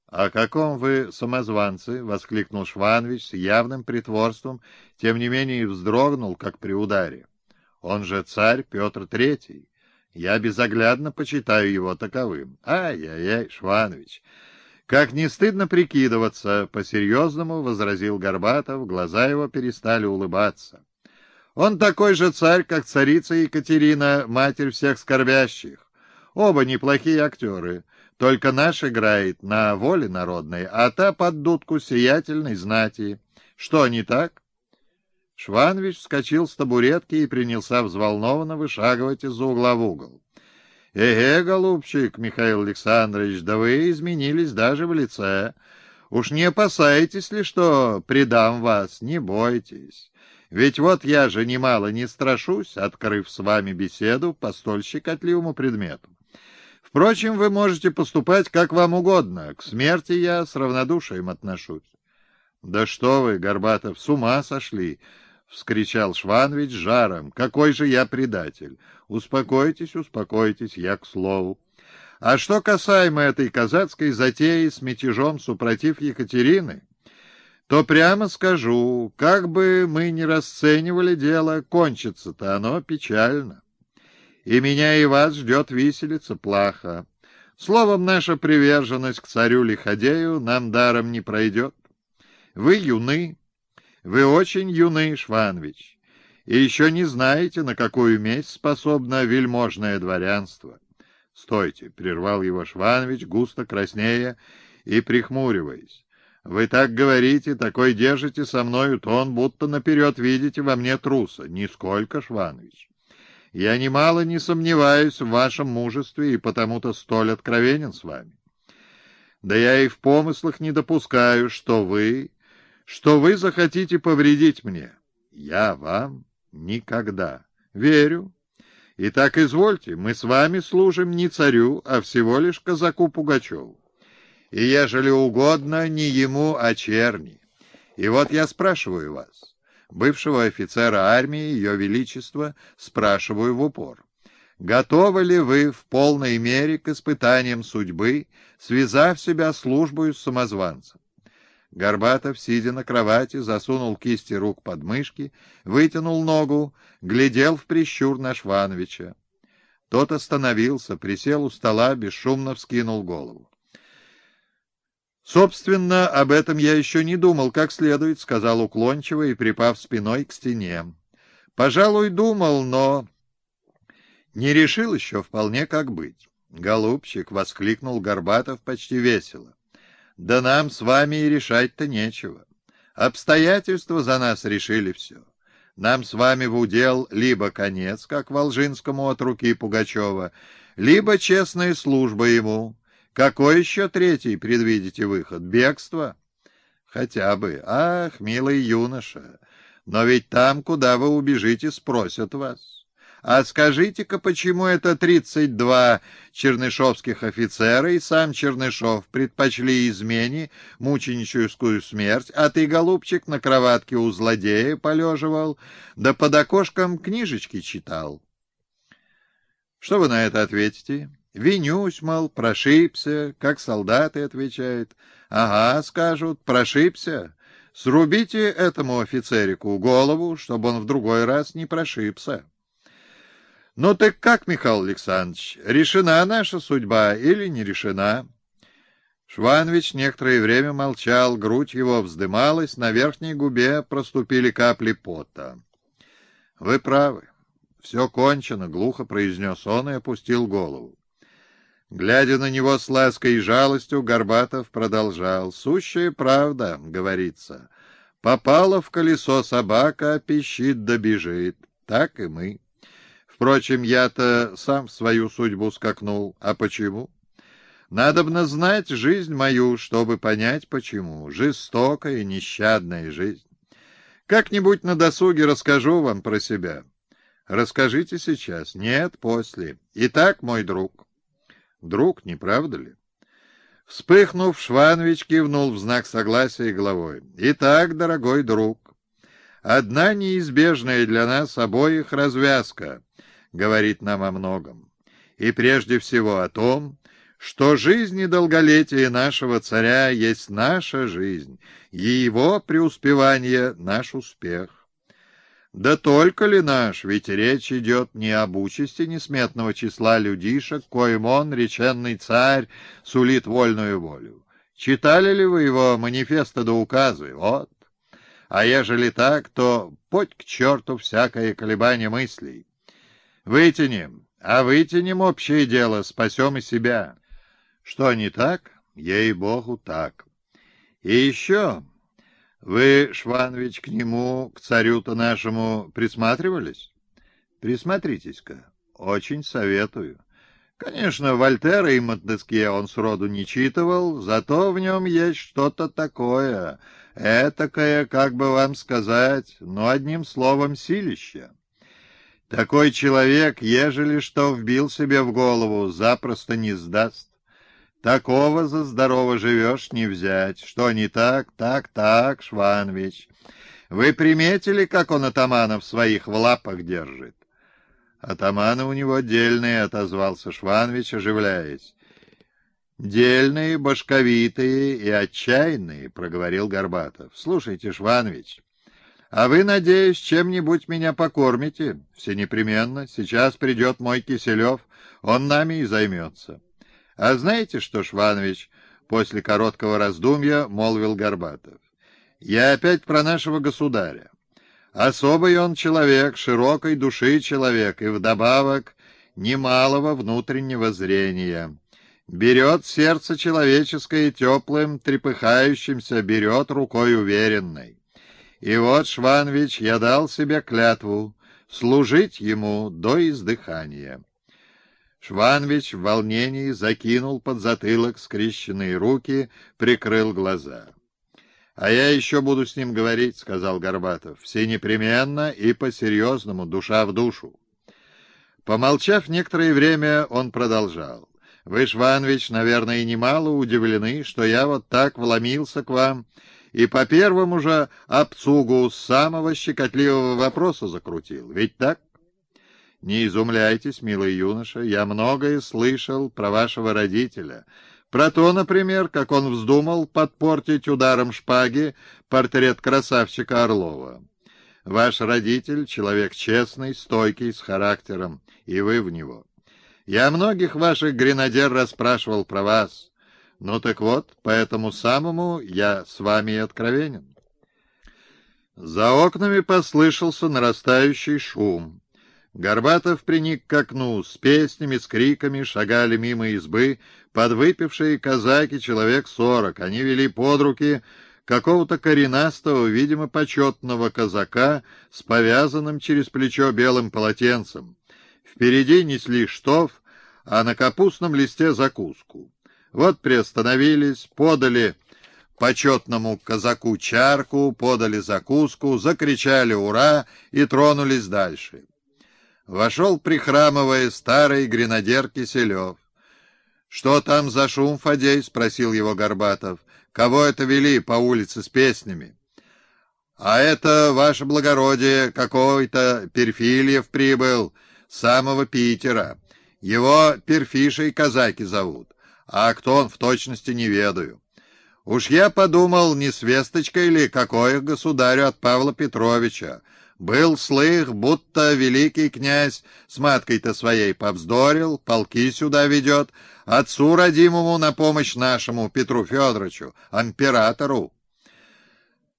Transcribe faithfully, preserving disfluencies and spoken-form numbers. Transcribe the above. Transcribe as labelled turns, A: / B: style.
A: — О каком вы самозванце? — воскликнул Шванович с явным притворством, тем не менее вздрогнул, как при ударе. — Он же царь Петр Третий. Я безоглядно почитаю его таковым. Ай-яй-яй, Шванович! Как не стыдно прикидываться, — по-серьезному возразил Горбатов, глаза его перестали улыбаться. Он такой же царь, как царица Екатерина, матерь всех скорбящих. Оба неплохие актеры. Только наш играет на воле народной, а та под дудку сиятельной знати. Что, не так? Шванович вскочил с табуретки и принялся взволнованно вышагивать из угла в угол. — Эге, голубчик Михаил Александрович, да вы изменились даже в лице. Уж не опасаетесь ли, что предам вас? Не бойтесь. Ведь вот я же немало не страшусь, открыв с вами беседу по столь щекотливому предмету. Впрочем, вы можете поступать как вам угодно. К смерти я с равнодушием отношусь. — Да что вы, Горбатов, с ума сошли! — вскричал Шванович жаром. — Какой же я предатель! Успокойтесь, успокойтесь, я к слову. А что касаемо этой казацкой затеи с мятежом супротив Екатерины, то прямо скажу, как бы мы ни расценивали дело, кончится-то оно печально. И меня, и вас ждет виселица плаха. Словом, наша приверженность к царю-лиходею нам даром не пройдет. Вы юны, вы очень юны, Шванович, и еще не знаете, на какую месть способно вельможное дворянство. — Стойте, — прервал его Шванович, густо краснея и прихмуриваясь. — Вы так говорите, такой держите со мною тон, будто наперед видите во мне труса. Нисколько, Шванович. Я немало не сомневаюсь в вашем мужестве и потому-то столь откровенен с вами. Да я и в помыслах не допускаю, что вы, что вы захотите повредить мне. Я вам никогда. Верю. Итак, извольте, мы с вами служим не царю, а всего лишь казаку Пугачеву. И, ежели угодно, не ему, а черни. И вот я спрашиваю вас, бывшего офицера армии, Ее Величества, спрашиваю в упор. Готовы ли вы в полной мере к испытаниям судьбы, связав себя службою с самозванцем? Горбатов, сидя на кровати, засунул кисти рук под мышки, вытянул ногу, глядел в прищур на Швановича. Тот остановился, присел у стола, бесшумно вскинул голову. «Собственно, об этом я еще не думал как следует», — сказал уклончиво и припав спиной к стене. «Пожалуй, думал, но не решил еще вполне, как быть». «Голубчик», — воскликнул Горбатов почти весело, — «да нам с вами и решать-то нечего. Обстоятельства за нас решили все. Нам с вами в удел либо конец, как Волжинскому от руки Пугачева, либо честная служба ему». Какой еще третий предвидите выход? Бегство? Хотя бы. Ах, милый юноша, но ведь там, куда вы убежите, спросят вас. А скажите-ка, почему это тридцать два чернышовских офицера и сам Чернышов предпочли измене мученическую смерть, а ты, голубчик, на кроватке у злодея полеживал, да под окошком книжечки читал? Что вы на это ответите? Винюсь, мол, прошибся, как солдаты отвечают. Ага, скажут, прошибся. Срубите этому офицерику голову, чтобы он в другой раз не прошибся. Ну так как, Михаил Александрович, решена наша судьба или не решена? Шванович некоторое время молчал, грудь его вздымалась, на верхней губе проступили капли пота. — Вы правы, все кончено, — глухо произнес он и опустил голову. Глядя на него с лаской и жалостью, Горбатов продолжал. «Сущая правда, — говорится, — попала в колесо собака, пищит да бежит. Так и мы. Впрочем, я-то сам в свою судьбу скакнул. А почему? Надобно знать жизнь мою, чтобы понять, почему. Жестокая, нещадная жизнь. Как-нибудь на досуге расскажу вам про себя. Расскажите сейчас. Нет, после. Итак, мой друг». Друг, не правда ли? Вспыхнув, Шванович кивнул в знак согласия головой. Итак, дорогой друг, одна неизбежная для нас обоих развязка говорит нам о многом. И прежде всего о том, что жизнь и долголетие нашего царя есть наша жизнь, и его преуспевание — наш успех. Да только ли наш, ведь речь идет не об участи несметного числа людишек, коим он, реченный царь, сулит вольную волю. Читали ли вы его манифесты да указы? Вот. А ежели так, то подь к черту всякое колебание мыслей. Вытянем, а вытянем общее дело, спасем и себя. Что не так? Ей-богу, так. И еще... Вы, Шванович, к нему, к царю-то нашему, присматривались? Присмотритесь-ка. Очень советую. Конечно, Вольтера и Монтескье он сроду не читывал, зато в нем есть что-то такое, этакое, как бы вам сказать, но одним словом силища. Такой человек, ежели что вбил себе в голову, запросто не сдаст. Такого за здорово живешь не взять. Что не так? Так, так, Шванович. Вы приметили, как он атаманов своих в лапах держит? Атаманы у него дельные, — отозвался Шванович, оживляясь. Дельные, башковитые и отчаянные, — проговорил Горбатов. Слушайте, Шванович, а вы, надеюсь, чем-нибудь меня покормите? Все непременно. Сейчас придет мой Киселев, он нами и займется. А знаете что, Шванович, после короткого раздумья молвил Горбатов, я опять про нашего государя. Особый он человек, широкой души человек, и вдобавок немалого внутреннего зрения. Берет сердце человеческое теплым, трепыхающимся, берет рукой уверенной. И вот, Шванович, я дал себе клятву служить ему до издыхания. Шванович в волнении закинул под затылок скрещенные руки, прикрыл глаза. — А я еще буду с ним говорить, — сказал Горбатов, — все непременно и по-серьезному, душа в душу. Помолчав некоторое время, он продолжал. — Вы, Шванович, наверное, немало удивлены, что я вот так вломился к вам и по первому же обцугу самого щекотливого вопроса закрутил. Ведь так? Не изумляйтесь, милый юноша, я многое слышал про вашего родителя. Про то, например, как он вздумал подпортить ударом шпаги портрет красавчика Орлова. Ваш родитель — человек честный, стойкий, с характером, и вы в него. Я многих ваших гренадер расспрашивал про вас. Ну так вот, поэтому самому я с вами и откровенен. За окнами послышался нарастающий шум. Горбатов приник к окну. С песнями, с криками шагали мимо избы подвыпившие казаки, человек сорок. Они вели под руки какого-то коренастого, видимо, почетного казака с повязанным через плечо белым полотенцем. Впереди несли штоф, а на капустном листе закуску. Вот приостановились, подали почетному казаку чарку, подали закуску, закричали «Ура!» и тронулись дальше. Вошел, прихрамывая, старый гренадер Киселев. — Что там за шум, Фадей? — спросил его Горбатов. — Кого это вели по улице с песнями? — А это, ваше благородие, какой-то Перфильев прибыл, с самого Питера. Его Перфишей казаки зовут, а кто он в точности не ведаю. Уж я подумал, не с весточкой ли какое государю от Павла Петровича. Был слых, будто великий князь с маткой-то своей повздорил, полки сюда ведет, отцу родимому на помощь нашему Петру Федоровичу, императору.